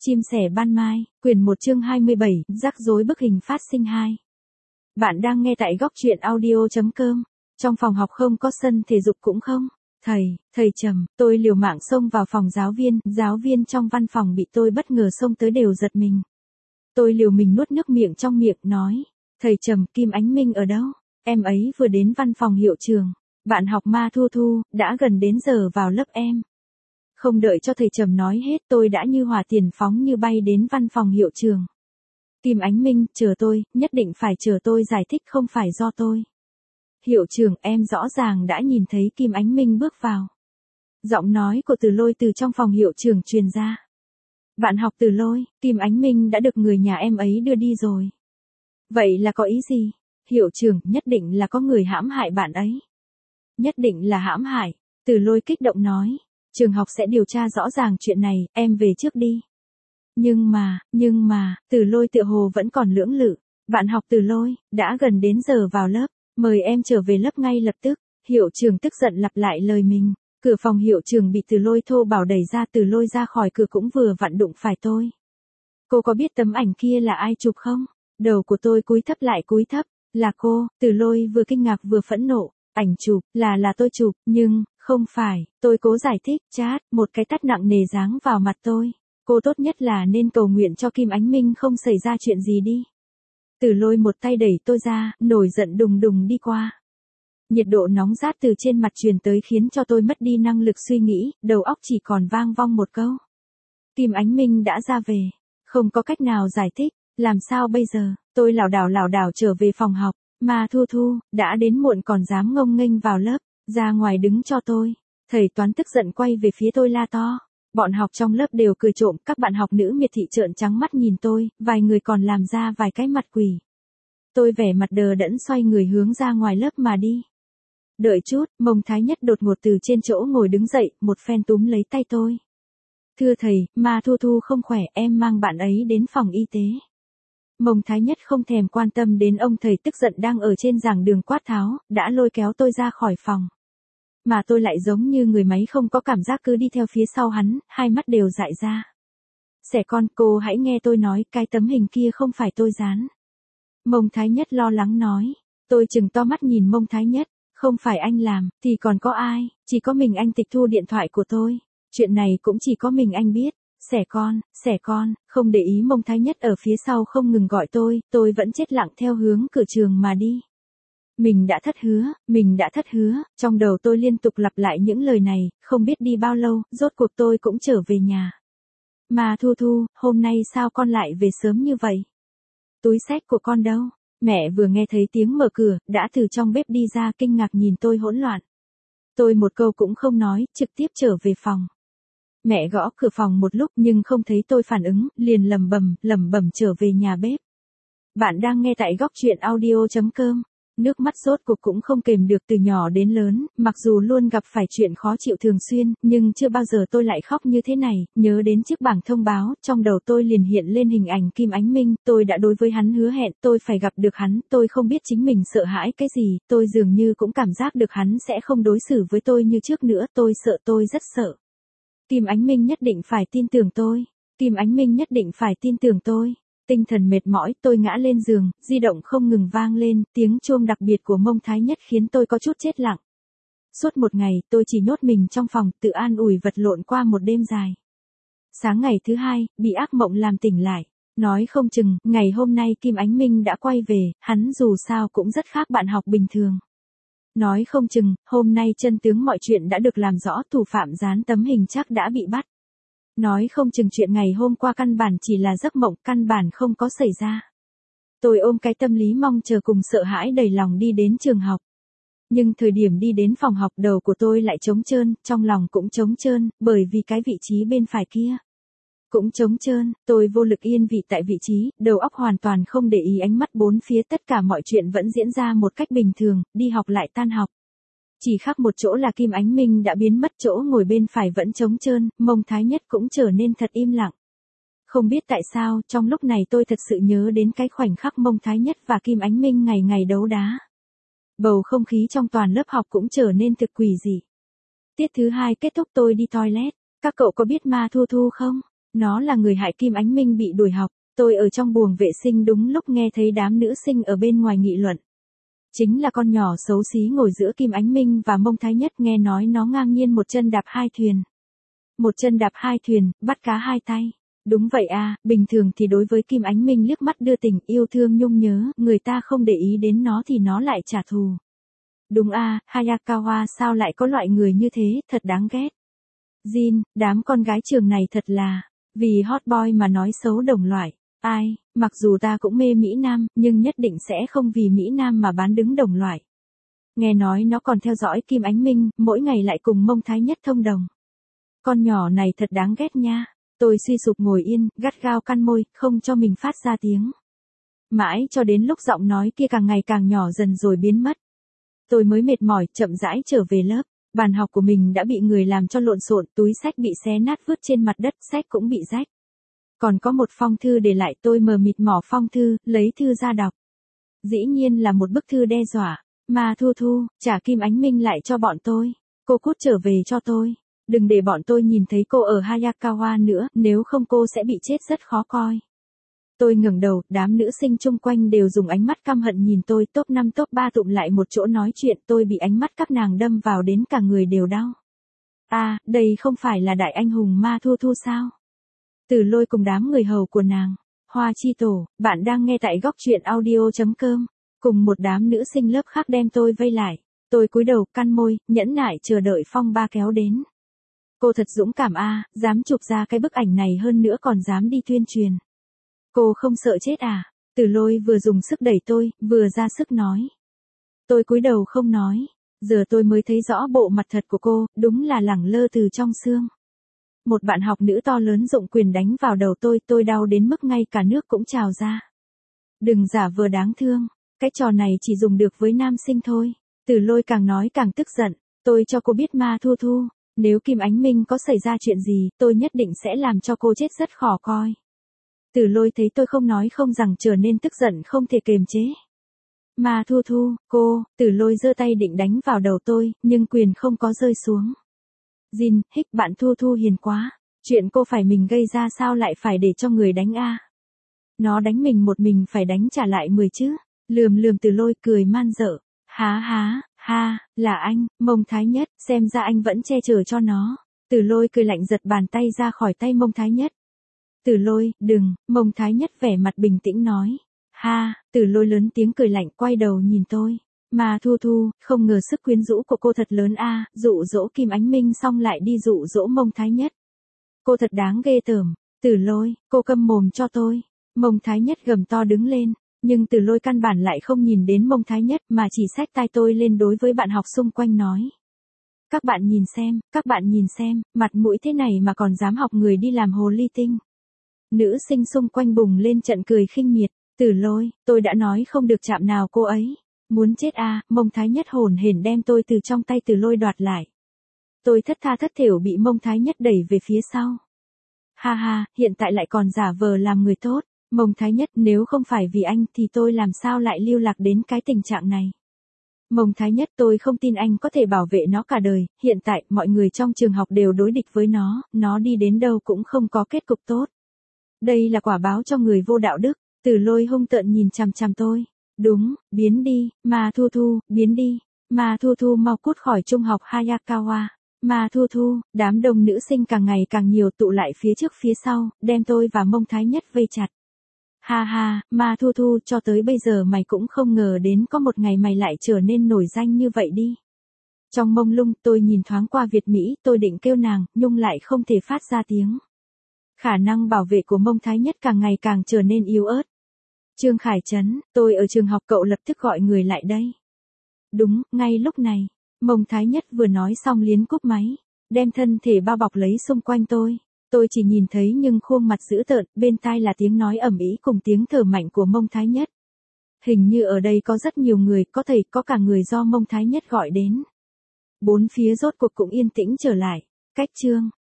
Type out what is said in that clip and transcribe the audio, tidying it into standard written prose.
Chim sẻ ban mai, quyển 1 chương 27, rắc rối bức hình phát sinh 2. Bạn đang nghe tại góc truyện audio.com. Trong phòng học không có sân thể dục cũng không. Thầy trầm, tôi liều mạng xông vào phòng giáo viên trong văn phòng bị tôi bất ngờ xông tới đều giật mình. Tôi liều mình nuốt nước miệng trong miệng nói, thầy trầm, Kim Ánh Minh ở đâu? Em ấy vừa đến văn phòng hiệu trường. Bạn học Ma Thu Thu, đã gần đến giờ vào lớp em. Không đợi cho thầy trầm nói hết tôi đã như hỏa tiền phóng như bay đến văn phòng hiệu trường. Kim Ánh Minh, chờ tôi, nhất định phải chờ tôi giải thích không phải do tôi. Hiệu trưởng, em rõ ràng đã nhìn thấy Kim Ánh Minh bước vào. Giọng nói của Từ Lôi từ trong phòng hiệu trưởng truyền ra. Bạn học Từ Lôi, Kim Ánh Minh đã được người nhà em ấy đưa đi rồi. Vậy là có ý gì? Hiệu trưởng, nhất định là có người hãm hại bạn ấy. Nhất định là hãm hại. Từ Lôi kích động nói. Trường học sẽ điều tra rõ ràng chuyện này, em về trước đi. Nhưng mà, Từ Lôi tựa hồ vẫn còn lưỡng lự. Bạn học Từ Lôi, đã gần đến giờ vào lớp, mời em trở về lớp ngay lập tức. Hiệu trưởng tức giận lặp lại lời mình. Cửa phòng hiệu trưởng bị Từ Lôi thô bạo đẩy ra, Từ Lôi ra khỏi cửa cũng vừa vặn đụng phải tôi. Cô có biết tấm ảnh kia là ai chụp không? Đầu của tôi cúi thấp lại cúi thấp, là cô. Từ Lôi vừa kinh ngạc vừa phẫn nộ. Ảnh chụp, là tôi chụp, nhưng, không phải, tôi cố giải thích, chát, một cái tát nặng nề giáng vào mặt tôi. Cô tốt nhất là nên cầu nguyện cho Kim Ánh Minh không xảy ra chuyện gì đi. Từ Lôi một tay đẩy tôi ra, nổi giận đùng đùng đi qua. Nhiệt độ nóng rát từ trên mặt truyền tới khiến cho tôi mất đi năng lực suy nghĩ, đầu óc chỉ còn vang vong một câu. Kim Ánh Minh đã ra về, không có cách nào giải thích, làm sao bây giờ, tôi lảo đảo trở về phòng học. Ma Thu Thu, đã đến muộn còn dám ngông nghênh vào lớp, ra ngoài đứng cho tôi. Thầy toán tức giận quay về phía tôi la to. Bọn học trong lớp đều cười trộm, các bạn học nữ miệt thị trợn trắng mắt nhìn tôi, vài người còn làm ra vài cái mặt quỷ. Tôi vẻ mặt đờ đẫn xoay người hướng ra ngoài lớp mà đi. Đợi chút, Mông Thái Nhất đột ngột từ trên chỗ ngồi đứng dậy, một phen túm lấy tay tôi. Thưa thầy, Ma Thu Thu không khỏe, em mang bạn ấy đến phòng y tế. Mông Thái Nhất không thèm quan tâm đến ông thầy tức giận đang ở trên giảng đường quát tháo, đã lôi kéo tôi ra khỏi phòng. Mà tôi lại giống như người máy không có cảm giác cứ đi theo phía sau hắn, hai mắt đều dại ra. Xẻ con, cô hãy nghe tôi nói, cái tấm hình kia không phải tôi dán. Mông Thái Nhất lo lắng nói. Tôi trừng to mắt nhìn Mông Thái Nhất, không phải anh làm, thì còn có ai, chỉ có mình anh tịch thu điện thoại của tôi. Chuyện này cũng chỉ có mình anh biết. Xẻ con, không để ý Mông Thái Nhất ở phía sau không ngừng gọi tôi vẫn chết lặng theo hướng cửa trường mà đi. Mình đã thất hứa, trong đầu tôi liên tục lặp lại những lời này, không biết đi bao lâu, rốt cuộc tôi cũng trở về nhà. Mà Thu Thu, hôm nay sao con lại về sớm như vậy? Túi xách của con đâu? Mẹ vừa nghe thấy tiếng mở cửa, đã từ trong bếp đi ra kinh ngạc nhìn tôi hỗn loạn. Tôi một câu cũng không nói, trực tiếp trở về phòng. Mẹ gõ cửa phòng một lúc nhưng không thấy tôi phản ứng, liền lẩm bẩm trở về nhà bếp. Bạn đang nghe tại góc truyện audio.com. Nước mắt rốt cuộc cũng không kềm được từ nhỏ đến lớn, mặc dù luôn gặp phải chuyện khó chịu thường xuyên, nhưng chưa bao giờ tôi lại khóc như thế này, nhớ đến chiếc bảng thông báo, trong đầu tôi liền hiện lên hình ảnh Kim Ánh Minh, tôi đã đối với hắn hứa hẹn, tôi phải gặp được hắn, tôi không biết chính mình sợ hãi cái gì, tôi dường như cũng cảm giác được hắn sẽ không đối xử với tôi như trước nữa, tôi rất sợ. Kim Ánh Minh nhất định phải tin tưởng tôi. Kim Ánh Minh nhất định phải tin tưởng tôi. Tinh thần mệt mỏi, tôi ngã lên giường, di động không ngừng vang lên, tiếng chuông đặc biệt của Mông Thái Nhất khiến tôi có chút chết lặng. Suốt một ngày, tôi chỉ nhốt mình trong phòng, tự an ủi vật lộn qua một đêm dài. Sáng ngày thứ hai, bị ác mộng làm tỉnh lại. Nói không chừng, ngày hôm nay Kim Ánh Minh đã quay về, hắn dù sao cũng rất khác bạn học bình thường. Nói không chừng, hôm nay chân tướng mọi chuyện đã được làm rõ, thủ phạm dán tấm hình chắc đã bị bắt. Nói không chừng chuyện ngày hôm qua căn bản chỉ là giấc mộng, căn bản không có xảy ra. Tôi ôm cái tâm lý mong chờ cùng sợ hãi đầy lòng đi đến trường học. Nhưng thời điểm đi đến phòng học đầu của tôi lại trống trơn, trong lòng cũng trống trơn, bởi vì cái vị trí bên phải kia cũng trống trơn, tôi vô lực yên vị tại vị trí, đầu óc hoàn toàn không để ý ánh mắt bốn phía, tất cả mọi chuyện vẫn diễn ra một cách bình thường, đi học lại tan học. Chỉ khác một chỗ là Kim Ánh Minh đã biến mất, chỗ ngồi bên phải vẫn trống trơn, Mông Thái Nhất cũng trở nên thật im lặng. Không biết tại sao, trong lúc này tôi thật sự nhớ đến cái khoảnh khắc Mông Thái Nhất và Kim Ánh Minh ngày đấu đá. Bầu không khí trong toàn lớp học cũng trở nên thực quỷ dị. Tiết thứ hai kết thúc tôi đi toilet, các cậu có biết Ma Thu Thu không? Nó là người hại Kim Ánh Minh bị đuổi học. Tôi ở trong buồng vệ sinh đúng lúc nghe thấy đám nữ sinh ở bên ngoài nghị luận. Chính là con nhỏ xấu xí ngồi giữa Kim Ánh Minh và Mông Thái Nhất, nghe nói nó ngang nhiên một chân đạp hai thuyền. Một chân đạp hai thuyền, bắt cá hai tay. Đúng vậy à, bình thường thì đối với Kim Ánh Minh liếc mắt đưa tình, yêu thương nhung nhớ, người ta không để ý đến nó thì nó lại trả thù. Đúng à, Hayakawa sao lại có loại người như thế, thật đáng ghét. Jin, đám con gái trường này thật là, vì hot boy mà nói xấu đồng loại. Ai, mặc dù ta cũng mê Mỹ Nam, nhưng nhất định sẽ không vì Mỹ Nam mà bán đứng đồng loại. Nghe nói nó còn theo dõi Kim Ánh Minh, mỗi ngày lại cùng Mông Thái Nhất thông đồng. Con nhỏ này thật đáng ghét nha. Tôi suy sụp ngồi yên, gắt gao căn môi, không cho mình phát ra tiếng. Mãi cho đến lúc giọng nói kia càng ngày càng nhỏ dần rồi biến mất. Tôi mới mệt mỏi, chậm rãi trở về lớp. Bàn học của mình đã bị người làm cho lộn xộn, túi sách bị xé nát vứt trên mặt đất, sách cũng bị rách. Còn có một phong thư để lại, tôi mờ mịt mỏ phong thư, lấy thư ra đọc. Dĩ nhiên là một bức thư đe dọa. Mà Thu Thu, trả Kim Ánh Minh lại cho bọn tôi. Cô cút trở về cho tôi. Đừng để bọn tôi nhìn thấy cô ở Hayakawa nữa, nếu không cô sẽ bị chết rất khó coi. Tôi ngẩng đầu, đám nữ sinh chung quanh đều dùng ánh mắt căm hận nhìn tôi, top 5 top 3 tụm lại một chỗ nói chuyện, tôi bị ánh mắt các nàng đâm vào đến cả người đều đau. À, đây không phải là đại anh hùng Ma Thu Thu sao? Từ Lôi cùng đám người hầu của nàng. Hoa Chi Tổ, bạn đang nghe tại góc truyện audio.com. Cùng một đám nữ sinh lớp khác đem tôi vây lại. Tôi cúi đầu, căn môi, nhẫn nại chờ đợi phong ba kéo đến. Cô thật dũng cảm a, dám chụp ra cái bức ảnh này, hơn nữa còn dám đi tuyên truyền. Cô không sợ chết à? Từ Lôi vừa dùng sức đẩy tôi, vừa ra sức nói. Tôi cúi đầu không nói. Giờ tôi mới thấy rõ bộ mặt thật của cô, đúng là lẳng lơ từ trong xương. Một bạn học nữ to lớn dụng quyền đánh vào đầu tôi đau đến mức ngay cả nước cũng trào ra. Đừng giả vờ đáng thương, cái trò này chỉ dùng được với nam sinh thôi. Từ Lôi càng nói càng tức giận, tôi cho cô biết Ma Thu Thu, nếu Kim Ánh Minh có xảy ra chuyện gì, tôi nhất định sẽ làm cho cô chết rất khó coi. Từ Lôi thấy tôi không nói không rằng trở nên tức giận không thể kềm chế. Ma Thu Thu, cô, Từ Lôi giơ tay định đánh vào đầu tôi, nhưng quyền không có rơi xuống. Jin, hích bạn Thu Thu hiền quá, chuyện cô phải mình gây ra sao lại phải để cho người đánh a? Nó đánh mình một mình phải đánh trả lại 10 chứ. Lườm Từ Lôi cười man dợ. Ha, là anh, Mông Thái Nhất, xem ra anh vẫn che chở cho nó. Từ Lôi cười lạnh giật bàn tay ra khỏi tay Mông Thái Nhất. Từ Lôi, đừng, Mông Thái Nhất vẻ mặt bình tĩnh nói. Ha, Từ Lôi lớn tiếng cười lạnh quay đầu nhìn tôi. Mà Thu Thu, không ngờ sức quyến rũ của cô thật lớn a, dụ dỗ Kim Ánh Minh xong lại đi dụ dỗ Mông Thái Nhất. Cô thật đáng ghê tởm. Từ Lôi, cô câm mồm cho tôi. Mông Thái Nhất gầm to đứng lên. Nhưng Từ Lôi căn bản lại không nhìn đến Mông Thái Nhất mà chỉ xách tai tôi lên đối với bạn học xung quanh nói. Các bạn nhìn xem, mặt mũi thế này mà còn dám học người đi làm hồ ly tinh. Nữ sinh xung quanh bùng lên trận cười khinh miệt. Từ Lôi, tôi đã nói không được chạm nào cô ấy. Muốn chết à, Mông Thái Nhất hồn hển đem tôi từ trong tay Từ Lôi đoạt lại. Tôi thất tha thất thểu bị Mông Thái Nhất đẩy về phía sau. Ha, hiện tại lại còn giả vờ làm người tốt. Mông Thái Nhất, nếu không phải vì anh thì tôi làm sao lại lưu lạc đến cái tình trạng này. Mông Thái Nhất, tôi không tin anh có thể bảo vệ nó cả đời, hiện tại mọi người trong trường học đều đối địch với nó đi đến đâu cũng không có kết cục tốt. Đây là quả báo cho người vô đạo đức. Từ Lôi hung tợn nhìn chằm chằm tôi. Đúng, biến đi, Ma Thu Thu, biến đi. Ma Thu Thu mau cút khỏi trung học Hayakawa. Ma Thu Thu, đám đông nữ sinh càng ngày càng nhiều tụ lại phía trước phía sau, đem tôi và Mông Thái Nhất vây chặt. Ha, Ma Thu Thu, cho tới bây giờ mày cũng không ngờ đến có một ngày mày lại trở nên nổi danh như vậy đi. Trong mông lung, tôi nhìn thoáng qua Việt Mỹ, tôi định kêu nàng, nhưng lại không thể phát ra tiếng. Khả năng bảo vệ của Mông Thái Nhất càng ngày càng trở nên yếu ớt. Trương Khải Trấn, tôi ở trường học, cậu lập tức gọi người lại đây. Đúng, ngay lúc này, Mông Thái Nhất vừa nói xong liến cúp máy, đem thân thể bao bọc lấy xung quanh tôi. Tôi chỉ nhìn thấy nhưng khuôn mặt dữ tợn, bên tai là tiếng nói ầm ĩ cùng tiếng thở mạnh của Mông Thái Nhất. Hình như ở đây có rất nhiều người, có thầy, có cả người do Mông Thái Nhất gọi đến. Bốn phía rốt cuộc cũng yên tĩnh trở lại. Cách chương